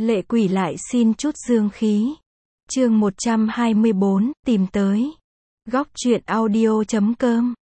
Lệ quỷ lại xin chút dương khí. Chương 124, tìm tới. Góc truyện audio.com.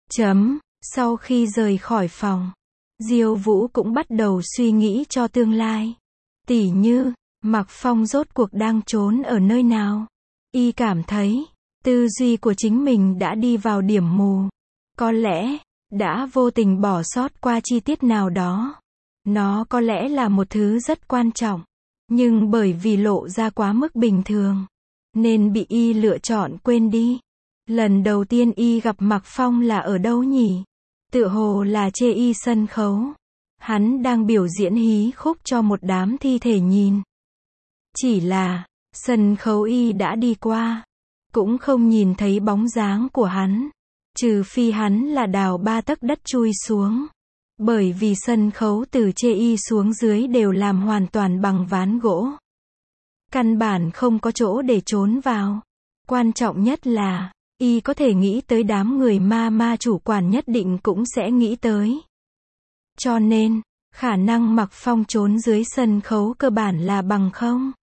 Sau khi rời khỏi phòng, Diêu Vũ cũng bắt đầu suy nghĩ cho tương lai. Tỉ như, Mạc Phong rốt cuộc đang trốn ở nơi nào. Y cảm thấy, tư duy của chính mình đã đi vào điểm mù. Có lẽ, đã vô tình bỏ sót qua chi tiết nào đó. Nó có lẽ là một thứ rất quan trọng. Nhưng bởi vì lộ ra quá mức bình thường, nên bị Y lựa chọn quên đi. Lần đầu tiên Y gặp Mạc Phong là ở đâu nhỉ? Tựa hồ là chê Y sân khấu. Hắn đang biểu diễn hí khúc cho một đám thi thể nhìn. Chỉ là, sân khấu Y đã đi qua. Cũng không nhìn thấy bóng dáng của hắn. Trừ phi hắn là đào 3 tấc đất chui xuống. Bởi vì sân khấu từ chê Y xuống dưới đều làm hoàn toàn bằng ván gỗ. Căn bản không có chỗ để trốn vào. Quan trọng nhất là, Y có thể nghĩ tới đám người ma chủ quản nhất định cũng sẽ nghĩ tới. Cho nên, khả năng Mạc Phong trốn dưới sân khấu cơ bản là bằng không.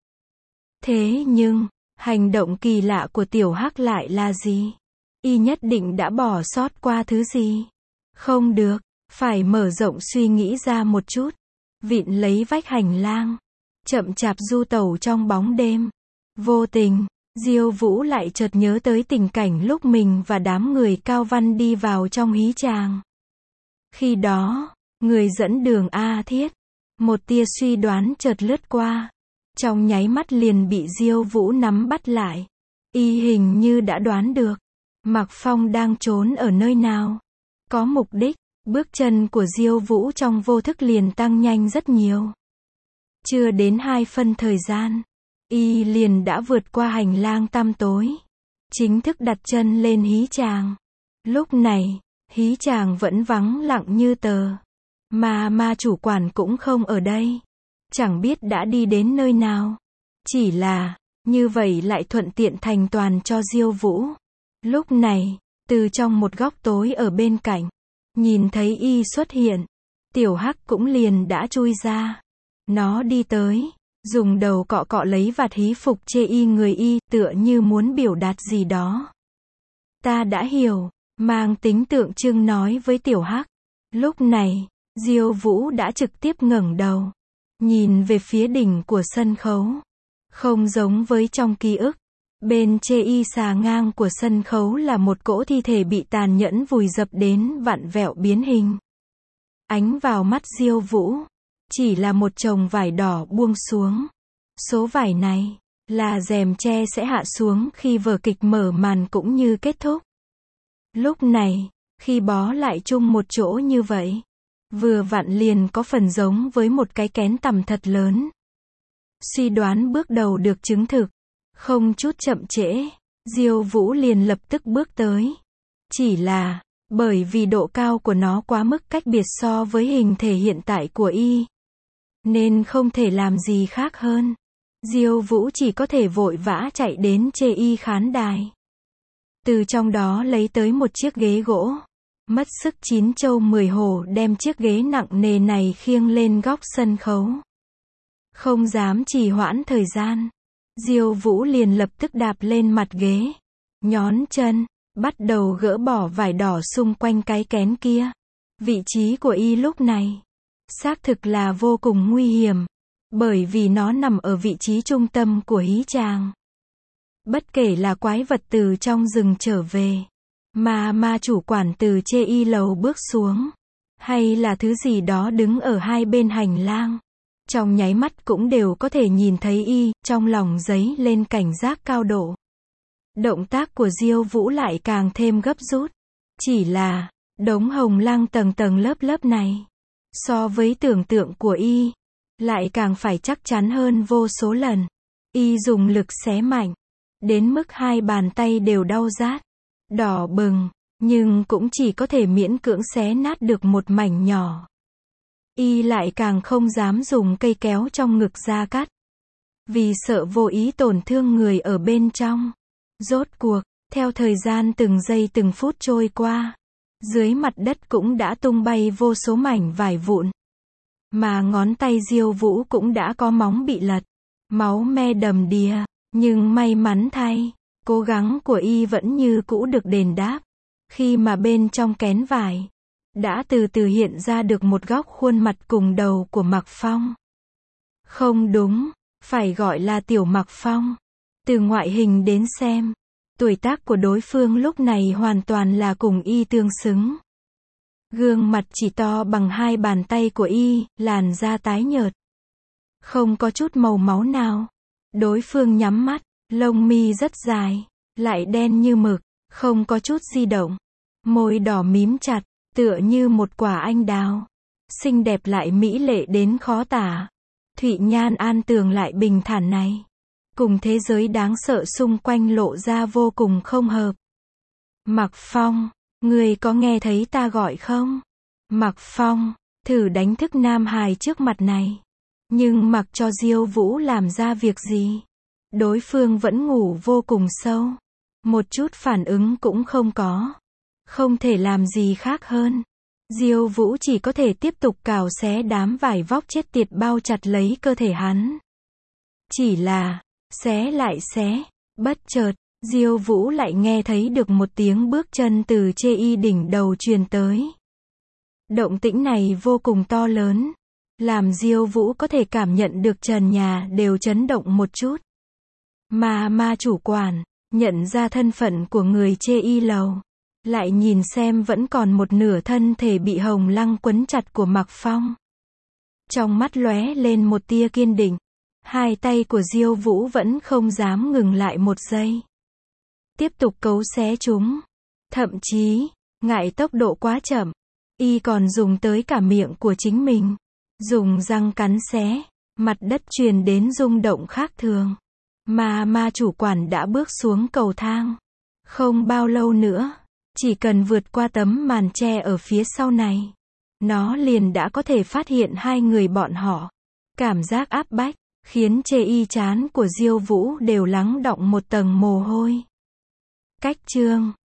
Thế nhưng, hành động kỳ lạ của Tiểu Hắc lại là gì? Y nhất định đã bỏ sót qua thứ gì? Không được, phải mở rộng suy nghĩ ra một chút. Vịn lấy vách hành lang, chậm chạp du tẩu trong bóng đêm. Vô tình, Diêu Vũ lại chợt nhớ tới tình cảnh lúc mình và đám người Cao Văn đi vào trong hí tràng. Khi đó, người dẫn đường A Thiết, một tia suy đoán chợt lướt qua. Trong nháy mắt liền bị Diêu Vũ nắm bắt lại. Y hình như đã đoán được, Mạc Phong đang trốn ở nơi nào. Có mục đích, bước chân của Diêu Vũ trong vô thức liền tăng nhanh rất nhiều. Chưa đến 2 phân thời gian, Y liền đã vượt qua hành lang tăm tối. Chính thức đặt chân lên hí tràng. Lúc này, hí tràng vẫn vắng lặng như tờ. Ma chủ quản cũng không ở đây. Chẳng biết đã đi đến nơi nào. Chỉ là, như vậy lại thuận tiện thành toàn cho Diêu Vũ. Lúc này, từ trong một góc tối ở bên cạnh, nhìn thấy Y xuất hiện. Tiểu Hắc cũng liền đã chui ra. Nó đi tới, dùng đầu cọ cọ lấy vạt hí phục chê Y người Y, tựa như muốn biểu đạt gì đó. Ta đã hiểu, mang tính tượng trưng nói với Tiểu Hắc. Lúc này, Diêu Vũ đã trực tiếp ngẩng đầu, nhìn về phía đỉnh của sân khấu. Không giống với trong ký ức, bên chê Y xà ngang của sân khấu là một cỗ thi thể bị tàn nhẫn vùi dập đến vặn vẹo biến hình. Ánh vào mắt Diêu Vũ, chỉ là một chồng vải đỏ buông xuống. Số vải này, là rèm che sẽ hạ xuống khi vở kịch mở màn cũng như kết thúc. Lúc này, khi bó lại chung một chỗ như vậy, vừa vặn liền có phần giống với một cái kén tằm thật lớn. Suy đoán bước đầu được chứng thực. Không chút chậm trễ, Diêu Vũ liền lập tức bước tới. Chỉ là, bởi vì độ cao của nó quá mức cách biệt so với hình thể hiện tại của Y, nên không thể làm gì khác hơn. Diêu Vũ chỉ có thể vội vã chạy đến chê Y khán đài. Từ trong đó lấy tới một chiếc ghế gỗ. Mất sức 9 châu 10 hổ đem chiếc ghế nặng nề này khiêng lên góc sân khấu. Không dám trì hoãn thời gian, Diêu Vũ liền lập tức đạp lên mặt ghế, nhón chân, bắt đầu gỡ bỏ vải đỏ xung quanh cái kén kia. Vị trí của Y lúc này, xác thực là vô cùng nguy hiểm, bởi vì nó nằm ở vị trí trung tâm của hí tràng. Bất kể là quái vật từ trong rừng trở về, ma chủ quản từ chê Y lầu bước xuống, hay là thứ gì đó đứng ở hai bên hành lang, trong nháy mắt cũng đều có thể nhìn thấy Y, trong lòng dấy lên cảnh giác cao độ. Động tác của Diêu Vũ lại càng thêm gấp rút. Chỉ là, đống hồng lăng tầng tầng lớp này, so với tưởng tượng của Y, lại càng phải chắc chắn hơn vô số lần. Y dùng lực xé mạnh, đến mức 2 bàn tay đều đau rát, đỏ bừng, nhưng cũng chỉ có thể miễn cưỡng xé nát được một mảnh nhỏ. Y lại càng không dám dùng cây kéo trong ngực ra cắt, vì sợ vô ý tổn thương người ở bên trong. Rốt cuộc, theo thời gian từng giây từng phút trôi qua, dưới mặt đất cũng đã tung bay vô số mảnh vải vụn. Mà ngón tay Diêu Vũ cũng đã có móng bị lật. Máu me đầm đìa. Nhưng may mắn thay, cố gắng của y vẫn như cũ được đền đáp. Khi mà bên trong kén vải, đã từ từ hiện ra được một góc khuôn mặt cùng đầu của Mạc Phong. Không đúng, phải gọi là Tiểu Mạc Phong. Từ ngoại hình đến xem, tuổi tác của đối phương lúc này hoàn toàn là cùng y tương xứng. Gương mặt chỉ to bằng hai bàn tay của y, làn da tái nhợt. Không có chút màu máu nào. Đối phương nhắm mắt, lông mi rất dài, lại đen như mực, không có chút di động. Môi đỏ mím chặt, tựa như một quả anh đào. Xinh đẹp lại mỹ lệ đến khó tả. Thụy nhan an tường lại bình thản này, cùng thế giới đáng sợ xung quanh lộ ra vô cùng không hợp. Mạc Phong, người có nghe thấy ta gọi không? Mạc Phong, thử đánh thức nam hài trước mặt này. Nhưng mặc cho Diêu Vũ làm ra việc gì, đối phương vẫn ngủ vô cùng sâu. Một chút phản ứng cũng không có. Không thể làm gì khác hơn. Diêu Vũ chỉ có thể tiếp tục cào xé đám vải vóc chết tiệt bao chặt lấy cơ thể hắn. Chỉ là, xé lại xé, bất chợt, Diêu Vũ lại nghe thấy được một tiếng bước chân từ trên y đỉnh đầu truyền tới. Động tĩnh này vô cùng to lớn, làm Diêu Vũ có thể cảm nhận được trần nhà đều chấn động một chút. Mà chủ quản, nhận ra thân phận của người trên y lầu, lại nhìn xem vẫn còn một nửa thân thể bị hồng lăng quấn chặt của Mạc Phong. Trong mắt lóe lên một tia kiên định. Hai tay của Diêu Vũ vẫn không dám ngừng lại một giây. Tiếp tục cấu xé chúng. Thậm chí, ngại tốc độ quá chậm, y còn dùng tới cả miệng của chính mình. Dùng răng cắn xé, mặt đất truyền đến rung động khác thường. Mà chủ quản đã bước xuống cầu thang. Không bao lâu nữa, chỉ cần vượt qua tấm màn che ở phía sau này, nó liền đã có thể phát hiện hai người bọn họ. Cảm giác áp bách, khiến trên y trán của Diêu Vũ đều lắng đọng một tầng mồ hôi. Cách chương